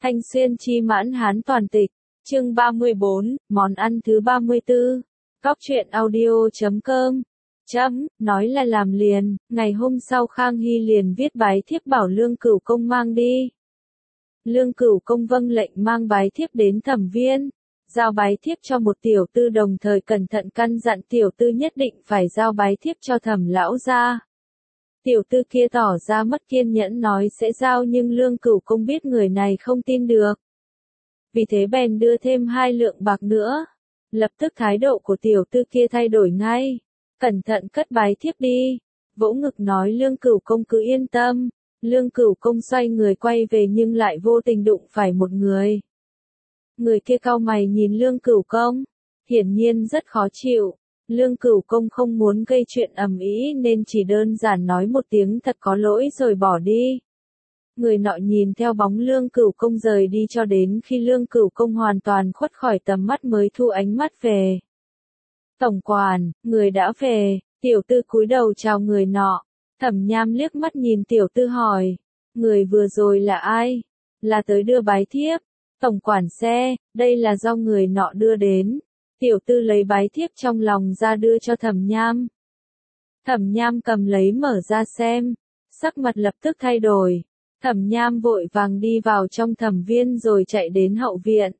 Thanh Xuyên chi mãn hán toàn tịch, chương 34, món ăn thứ 34. Góc truyện audio.com. Nói là làm liền, ngày hôm sau Khang Hy liền viết bái thiếp bảo Lương Cửu Công mang đi. Lương Cửu Công vâng lệnh mang bái thiếp đến Thẩm Viên, giao bái thiếp cho một tiểu tư, đồng thời cẩn thận căn dặn tiểu tư nhất định phải giao bái thiếp cho Thẩm lão gia. Tiểu tư kia tỏ ra mất kiên nhẫn nói sẽ giao, nhưng Lương Cửu Công biết người này không tin được. Vì thế bèn đưa thêm 2 lượng bạc nữa. Lập tức thái độ của tiểu tư kia thay đổi ngay. Cẩn thận cất bái thiếp đi. Vỗ ngực nói Lương Cửu Công cứ yên tâm. Lương Cửu Công xoay người quay về nhưng lại vô tình đụng phải một người. Người kia cau mày nhìn Lương Cửu Công, hiển nhiên rất khó chịu. Lương Cửu Công không muốn gây chuyện ầm ĩ nên chỉ đơn giản nói một tiếng thật có lỗi rồi bỏ đi. Người nọ nhìn theo bóng Lương Cửu Công rời đi cho đến khi Lương Cửu Công hoàn toàn khuất khỏi tầm mắt mới thu ánh mắt về. Tổng quản, người đã về. Tiểu tư cúi đầu chào người nọ. Thẩm Nham liếc mắt nhìn tiểu tư hỏi, người vừa rồi là ai? Là tới đưa bái thiếp. Tổng quản xe, đây là do người nọ đưa đến. Tiểu tư lấy bái thiếp trong lòng ra đưa cho Thẩm Nham. Thẩm Nham cầm lấy mở ra xem, sắc mặt lập tức thay đổi. Thẩm Nham vội vàng đi vào trong Thẩm Viên rồi chạy đến hậu viện.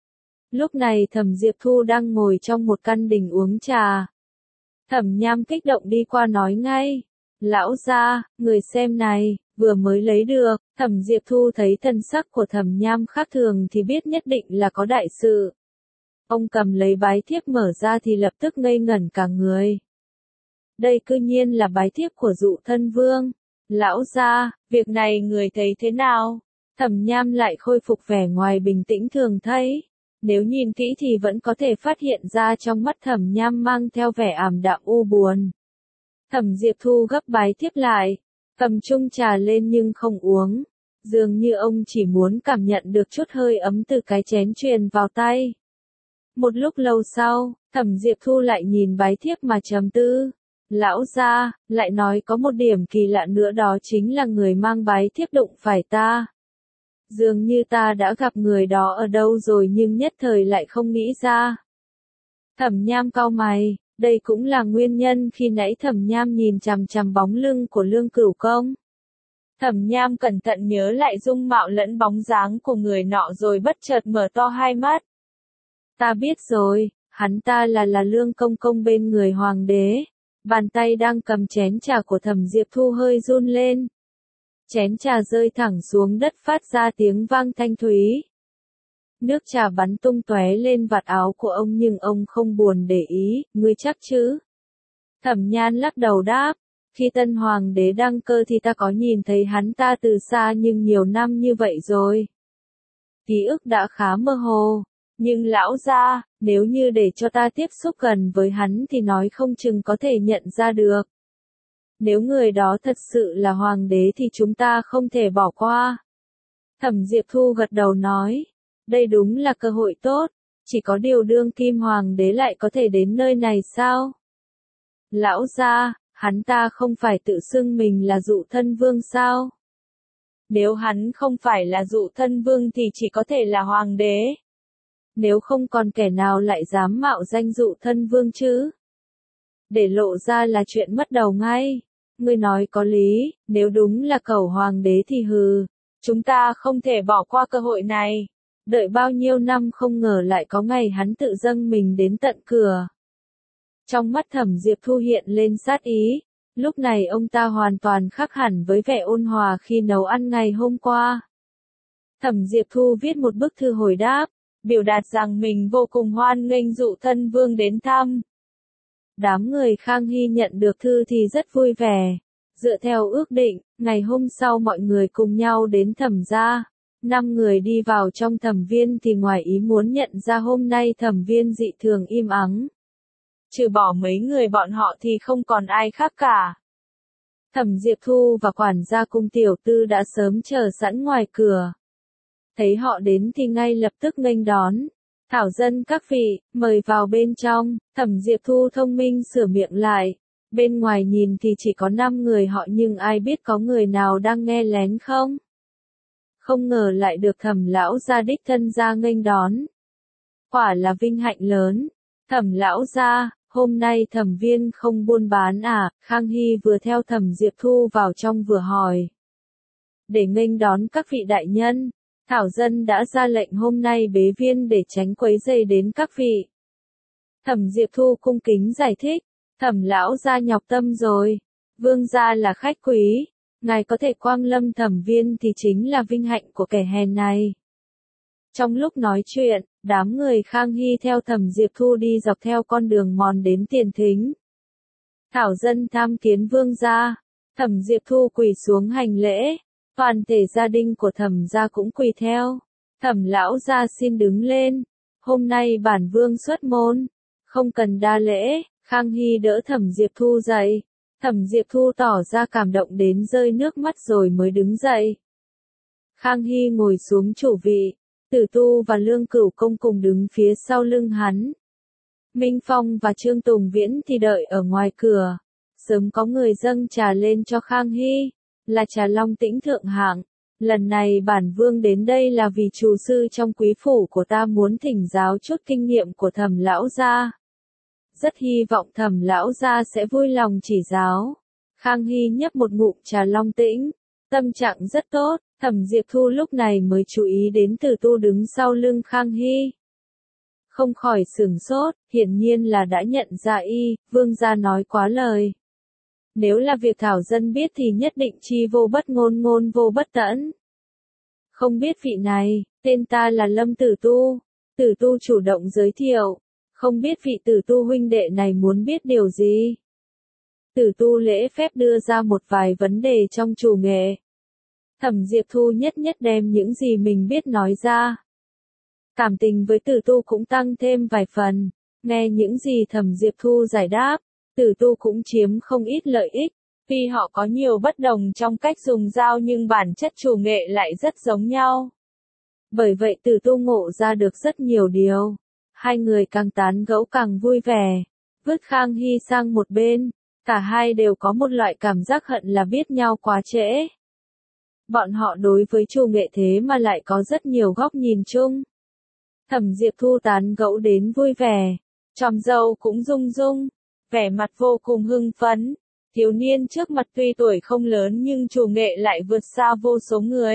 Lúc này Thẩm Diệp Thu đang ngồi trong một căn đình uống trà. Thẩm Nham kích động đi qua nói ngay, lão gia, người xem này, vừa mới lấy được. Thẩm Diệp Thu thấy thân sắc của Thẩm Nham khác thường thì biết nhất định là có đại sự. Ông cầm lấy bái thiếp mở ra thì lập tức ngây ngẩn cả người. Đây cư nhiên là bái thiếp của Dụ Thân Vương. Lão gia, việc này người thấy thế nào? Thẩm Nham lại khôi phục vẻ ngoài bình tĩnh thường thấy. Nếu nhìn kỹ thì vẫn có thể phát hiện ra trong mắt Thẩm Nham mang theo vẻ ảm đạm u buồn. Thẩm Diệp Thu gấp bái thiếp lại, cầm chung trà lên nhưng không uống. Dường như ông chỉ muốn cảm nhận được chút hơi ấm từ cái chén truyền vào tay. Một lúc lâu sau, Thẩm Diệp Thu lại nhìn bái thiếp mà trầm tư. Lão gia, lại nói có một điểm kỳ lạ nữa, đó chính là người mang bái thiếp đụng phải ta. Dường như ta đã gặp người đó ở đâu rồi nhưng nhất thời lại không nghĩ ra. Thẩm Nham cau mày, đây cũng là nguyên nhân khi nãy Thẩm Nham nhìn chằm chằm bóng lưng của Lương Cửu Công. Thẩm Nham cẩn thận nhớ lại dung mạo lẫn bóng dáng của người nọ rồi bất chợt mở to hai mắt. Ta biết rồi, hắn ta là Lương Công Công bên người hoàng đế. Bàn tay đang cầm chén trà của Thẩm Diệp Thu hơi run lên. Chén trà rơi thẳng xuống đất phát ra tiếng vang thanh thúy. Nước trà bắn tung tóe lên vạt áo của ông nhưng ông không buồn để ý, ngươi chắc chứ? Thẩm Nhan lắc đầu đáp, khi tân hoàng đế đăng cơ thì ta có nhìn thấy hắn ta từ xa nhưng nhiều năm như vậy rồi. Ký ức đã khá mơ hồ, nhưng lão gia, nếu như để cho ta tiếp xúc gần với hắn thì nói không chừng có thể nhận ra được. Nếu người đó thật sự là hoàng đế thì chúng ta không thể bỏ qua. Thẩm Diệp Thu gật đầu nói, đây đúng là cơ hội tốt, chỉ có điều đương kim hoàng đế lại có thể đến nơi này sao? Lão gia, hắn ta không phải tự xưng mình là Dụ Thân Vương sao? Nếu hắn không phải là Dụ Thân Vương thì chỉ có thể là hoàng đế. Nếu không còn kẻ nào lại dám mạo danh Dụ Thân Vương chứ? Để lộ ra là chuyện mất đầu ngay. Ngươi nói có lý, nếu đúng là cẩu hoàng đế thì hừ, chúng ta không thể bỏ qua cơ hội này. Đợi bao nhiêu năm không ngờ lại có ngày hắn tự dâng mình đến tận cửa. Trong mắt Thẩm Diệp Thu hiện lên sát ý, lúc này ông ta hoàn toàn khác hẳn với vẻ ôn hòa khi nấu ăn ngày hôm qua. Thẩm Diệp Thu viết một bức thư hồi đáp, biểu đạt rằng mình vô cùng hoan nghênh Dụ Thân Vương đến thăm. Đám người Khang Hy nhận được thư thì rất vui vẻ. Dựa theo ước định, ngày hôm sau mọi người cùng nhau đến Thẩm gia. 5 người đi vào trong Thẩm Viên thì ngoài ý muốn nhận ra hôm nay Thẩm Viên dị thường im ắng. Trừ bỏ mấy người bọn họ thì không còn ai khác cả. Thẩm Diệp Thu và quản gia cung tiểu tư đã sớm chờ sẵn ngoài cửa. Thấy họ đến thì ngay lập tức nghênh đón. Thảo dân các vị, mời vào bên trong. Thẩm Diệp Thu thông minh sửa miệng lại. Bên ngoài nhìn thì chỉ có 5 người họ nhưng ai biết có người nào đang nghe lén không? Không ngờ lại được Thẩm lão gia đích thân ra nghênh đón. Quả là vinh hạnh lớn. Thẩm lão gia, hôm nay Thẩm viên không buôn bán à? Khang Hy vừa theo Thẩm Diệp Thu vào trong vừa hỏi. Để nghênh đón các vị đại nhân, Thảo dân đã ra lệnh hôm nay bế viên để tránh quấy rầy đến các vị. Thẩm Diệp Thu cung kính giải thích, Thẩm lão gia nhọc tâm rồi, vương gia là khách quý, ngài có thể quang lâm Thẩm viên thì chính là vinh hạnh của kẻ hèn này. Trong lúc nói chuyện, đám người Khang Hy theo Thẩm Diệp Thu đi dọc theo con đường mòn đến Tiền Thính. Thảo dân tham kiến vương gia. Thẩm Diệp Thu quỳ xuống hành lễ, toàn thể gia đình của Thẩm gia cũng quỳ theo. Thẩm lão gia xin đứng lên, hôm nay bản vương xuất môn, không cần đa lễ. Khang Hy đỡ Thẩm Diệp Thu dậy. Thẩm Diệp Thu tỏ ra cảm động đến rơi nước mắt rồi mới đứng dậy. Khang Hy ngồi xuống chủ vị, Tử Tu và Lương Cửu Công cùng đứng phía sau lưng hắn. Minh Phong và Trương Tùng Viễn thì đợi ở ngoài cửa. Sớm có người dâng trà lên cho Khang Hy, là trà long tĩnh thượng hạng. Lần này bản vương đến đây là vì chủ sư trong quý phủ của ta muốn thỉnh giáo chút kinh nghiệm của Thẩm lão gia. Rất hy vọng Thẩm lão gia sẽ vui lòng chỉ giáo. Khang Hy nhấp một ngụm trà long tĩnh, tâm trạng rất tốt. Thẩm Diệp Thu lúc này mới chú ý đến Tử Tu đứng sau lưng Khang Hy. Không khỏi sửng sốt, hiển nhiên là đã nhận ra y, vương gia nói quá lời. Nếu là việc Thảo dân biết thì nhất định chi vô bất ngôn ngôn vô bất tẫn. Không biết vị này, tên ta là Lâm Tử Tu. Tử Tu chủ động giới thiệu, không biết vị Tử Tu huynh đệ này muốn biết điều gì. Tử Tu lễ phép đưa ra một vài vấn đề trong chủ nghệ. Thẩm Diệp Thu nhất nhất đem những gì mình biết nói ra. Cảm tình với Tử Tu cũng tăng thêm vài phần, nghe những gì Thẩm Diệp Thu giải đáp, Tử Tu cũng chiếm không ít lợi ích. Tuy họ có nhiều bất đồng trong cách dùng dao nhưng bản chất chủ nghệ lại rất giống nhau. Bởi vậy Tử Tu ngộ ra được rất nhiều điều. Hai người càng tán gẫu càng vui vẻ. Vứt Khang Hy sang một bên, cả hai đều có một loại cảm giác hận là biết nhau quá trễ. Bọn họ đối với chủ nghệ thế mà lại có rất nhiều góc nhìn chung. Thẩm Diệp Thu tán gẫu đến vui vẻ, tròm dâu cũng rung rung, vẻ mặt vô cùng hưng phấn. Thiếu niên trước mặt tuy tuổi không lớn nhưng chủ nghệ lại vượt xa vô số người.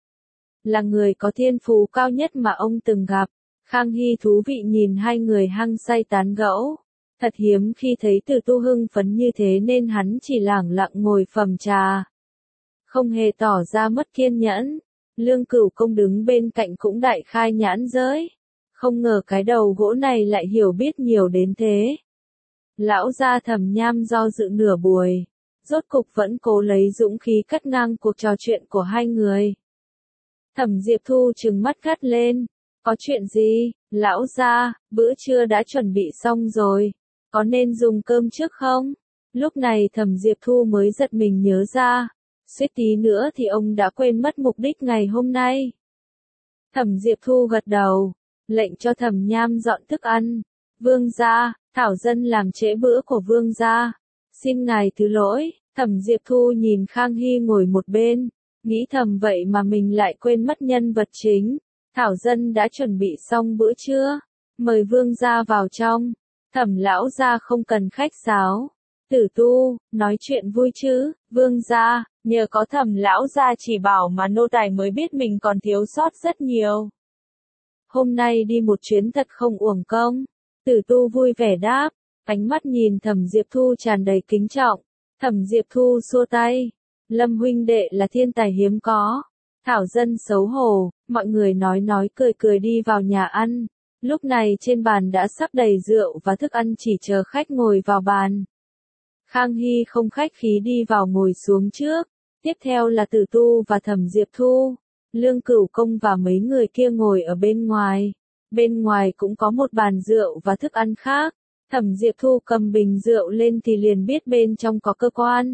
Là người có thiên phú cao nhất mà ông từng gặp. Khang Hy thú vị nhìn hai người hăng say tán gẫu. Thật hiếm khi thấy Tử Tu hưng phấn như thế nên hắn chỉ lẳng lặng ngồi phẩm trà. Không hề tỏ ra mất kiên nhẫn. Lương Cửu Công đứng bên cạnh cũng đại khai nhãn giới. Không ngờ cái đầu gỗ này lại hiểu biết nhiều đến thế. Lão gia Thẩm Nham do dự nửa buổi, rốt cục vẫn cố lấy dũng khí cắt ngang cuộc trò chuyện của hai người. Thẩm Diệp Thu trừng mắt gắt lên, có chuyện gì, lão gia, bữa trưa đã chuẩn bị xong rồi, có nên dùng cơm trước không? Lúc này Thẩm Diệp Thu mới giật mình nhớ ra, suýt tí nữa thì ông đã quên mất mục đích ngày hôm nay. Thẩm Diệp Thu gật đầu, lệnh cho Thẩm Nham dọn thức ăn. Vương gia, Thảo dân làm trễ bữa của vương gia. Xin ngài thứ lỗi. Thẩm Diệp Thu nhìn Khang Hy ngồi một bên, nghĩ thầm vậy mà mình lại quên mất nhân vật chính. Thảo dân đã chuẩn bị xong bữa trưa, mời vương gia vào trong. Thẩm lão gia không cần khách sáo. Tử Tu, nói chuyện vui chứ, vương gia, nhờ có Thẩm lão gia chỉ bảo mà nô tài mới biết mình còn thiếu sót rất nhiều. Hôm nay đi một chuyến thật không uổng công. Tử Tu vui vẻ đáp, ánh mắt nhìn Thẩm Diệp Thu tràn đầy kính trọng. Thẩm Diệp Thu xua tay, Lâm huynh đệ là thiên tài hiếm có. Thảo dân xấu hổ, mọi người nói cười cười đi vào nhà ăn. Lúc này trên bàn đã sắp đầy rượu và thức ăn chỉ chờ khách ngồi vào bàn. Khang Hy không khách khí đi vào ngồi xuống trước, tiếp theo là Tử Tu và Thẩm Diệp Thu. Lương Cửu Công và mấy người kia ngồi ở bên ngoài. Bên ngoài cũng có một bàn rượu và thức ăn khác. Thẩm Diệp Thu cầm bình rượu lên thì liền biết bên trong có cơ quan.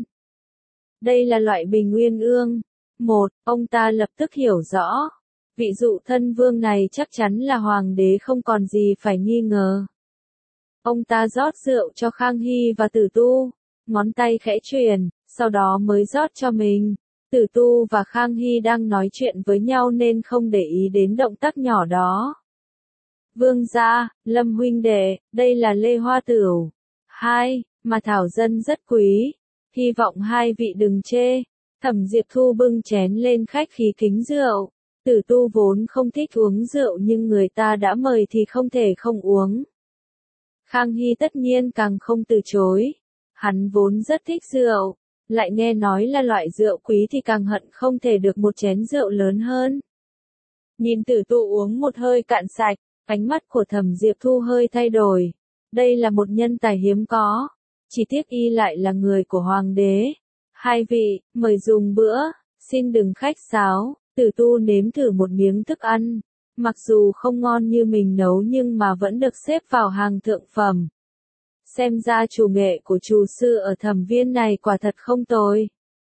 Đây là loại bình uyên ương. Ông ta lập tức hiểu rõ. Vị dụ thân vương này chắc chắn là hoàng đế không còn gì phải nghi ngờ. Ông ta rót rượu cho Khang Hy và Tử Tu. Ngón tay khẽ chuyển, sau đó mới rót cho mình. Tử Tu và Khang Hy đang nói chuyện với nhau nên không để ý đến động tác nhỏ đó. Vương gia, Lâm huynh đệ, đây là Lê Hoa Tửu. Hai, mà Thảo Dân rất quý. Hy vọng hai vị đừng chê. Thẩm Diệp Thu bưng chén lên khách khí kính rượu. Tử Tu vốn không thích uống rượu nhưng người ta đã mời thì không thể không uống. Khang Hy tất nhiên càng không từ chối. Hắn vốn rất thích rượu, lại nghe nói là loại rượu quý thì càng hận không thể được một chén rượu lớn hơn. Nhìn Tử Tu uống một hơi cạn sạch, ánh mắt của Thẩm Diệp Thu hơi thay đổi. Đây là một nhân tài hiếm có, chỉ tiếc y lại là người của hoàng đế. Hai vị, mời dùng bữa, xin đừng khách sáo. Tử Tu nếm thử một miếng thức ăn, mặc dù không ngon như mình nấu nhưng mà vẫn được xếp vào hàng thượng phẩm. Xem ra chủ nghệ của chủ sư ở Thẩm Viên này quả thật không tồi.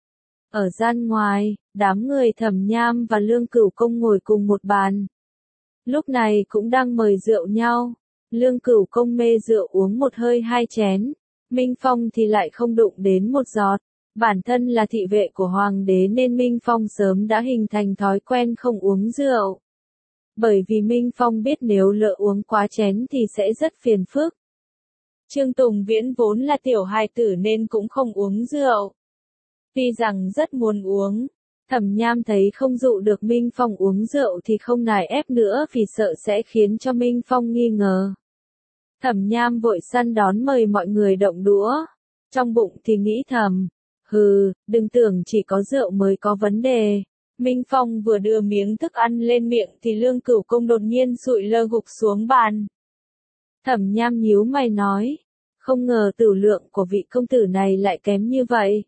Ở gian ngoài, đám người Thẩm Nham và Lương Cửu Công ngồi cùng một bàn. Lúc này cũng đang mời rượu nhau. Lương Cửu Công mê rượu uống một hơi hai chén. Minh Phong thì lại không đụng đến một giọt. Bản thân là thị vệ của hoàng đế nên Minh Phong sớm đã hình thành thói quen không uống rượu. Bởi vì Minh Phong biết nếu lỡ uống quá chén thì sẽ rất phiền phức. Trương Tùng Viễn vốn là tiểu hài tử nên cũng không uống rượu. Tuy rằng rất muốn uống, Thẩm Nham thấy không dụ được Minh Phong uống rượu thì không nài ép nữa vì sợ sẽ khiến cho Minh Phong nghi ngờ. Thẩm Nham vội săn đón mời mọi người động đũa. Trong bụng thì nghĩ thầm, hừ, đừng tưởng chỉ có rượu mới có vấn đề. Minh Phong vừa đưa miếng thức ăn lên miệng thì Lương Cửu Công đột nhiên sụi lơ gục xuống bàn. Thẩm Nham nhíu mày nói, không ngờ tửu lượng của vị công tử này lại kém như vậy.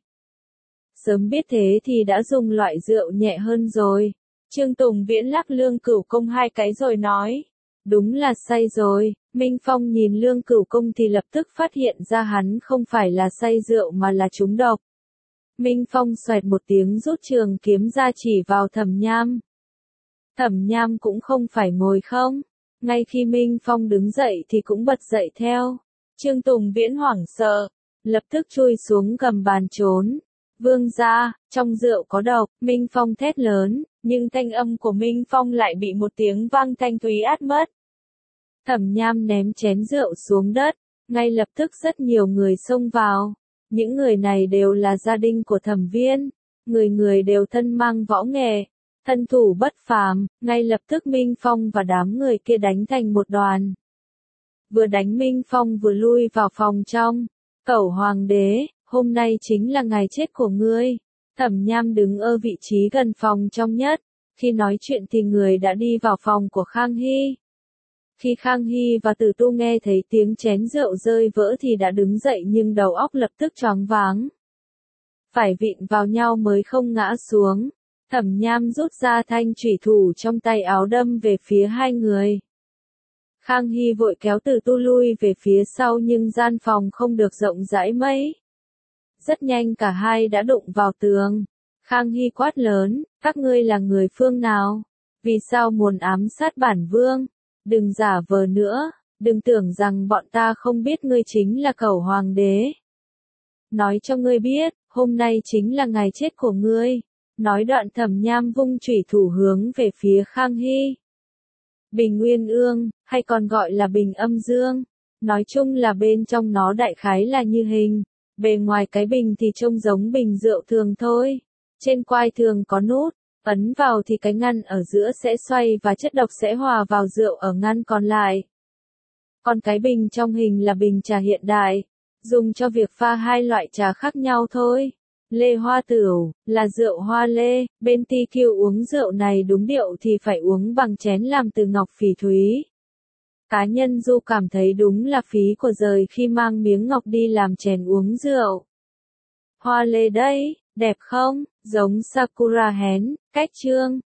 Sớm biết thế thì đã dùng loại rượu nhẹ hơn rồi. Trương Tùng Viễn lắc Lương Cửu Công hai cái rồi nói, đúng là say rồi. Minh Phong nhìn Lương Cửu Công thì lập tức phát hiện ra hắn không phải là say rượu mà là trúng độc. Minh Phong xoẹt một tiếng rút trường kiếm ra chỉ vào Thẩm Nham. Thẩm Nham cũng không phải ngồi không. Ngay khi Minh Phong đứng dậy thì cũng bật dậy theo. Trương Tùng Viễn hoảng sợ, lập tức chui xuống gầm bàn trốn. Vương gia, trong rượu có độc. Minh Phong thét lớn, nhưng thanh âm của Minh Phong lại bị một tiếng vang thanh thúy át mất. Thẩm Nham ném chén rượu xuống đất, ngay lập tức rất nhiều người xông vào. Những người này đều là gia đình của Thẩm Viên, người người đều thân mang võ nghệ, thân thủ bất phàm, ngay lập tức Minh Phong và đám người kia đánh thành một đoàn. Vừa đánh Minh Phong vừa lui vào phòng trong. Cẩu hoàng đế, hôm nay chính là ngày chết của ngươi. Thẩm Nham đứng ở vị trí gần phòng trong nhất. Khi nói chuyện thì người đã đi vào phòng của Khang Hy. Khi Khang Hy và Tử Tu nghe thấy tiếng chén rượu rơi vỡ thì đã đứng dậy nhưng đầu óc lập tức choáng váng. Phải vịn vào nhau mới không ngã xuống. Thẩm Nham rút ra thanh chủy thủ trong tay áo đâm về phía hai người. Khang Hy vội kéo Tử Tu lui về phía sau nhưng gian phòng không được rộng rãi mấy. Rất nhanh cả hai đã đụng vào tường. Khang Hy quát lớn, các ngươi là người phương nào? Vì sao muốn ám sát bản vương? Đừng giả vờ nữa, đừng tưởng rằng bọn ta không biết ngươi chính là Cẩu hoàng đế. Nói cho ngươi biết, hôm nay chính là ngày chết của ngươi. Nói đoạn Thẩm Nham vung chủy thủ hướng về phía Khang Hy. Bình Nguyên Ương, hay còn gọi là Bình Âm Dương. Nói chung là bên trong nó đại khái là như hình. Bề ngoài cái bình thì trông giống bình rượu thường thôi. Trên quai thường có nút. Ấn vào thì cái ngăn ở giữa sẽ xoay và chất độc sẽ hòa vào rượu ở ngăn còn lại. Còn cái bình trong hình là bình trà hiện đại, dùng cho việc pha hai loại trà khác nhau thôi. Lê Hoa Tửu, là rượu hoa lê, bên TQ uống rượu này đúng điệu thì phải uống bằng chén làm từ ngọc phỉ thúy. Cá nhân Du cảm thấy đúng là phí của giời khi mang miếng ngọc đi làm chén uống rượu. Hoa lê đấy, đẹp không? Giống Sakura Hen, cách chương.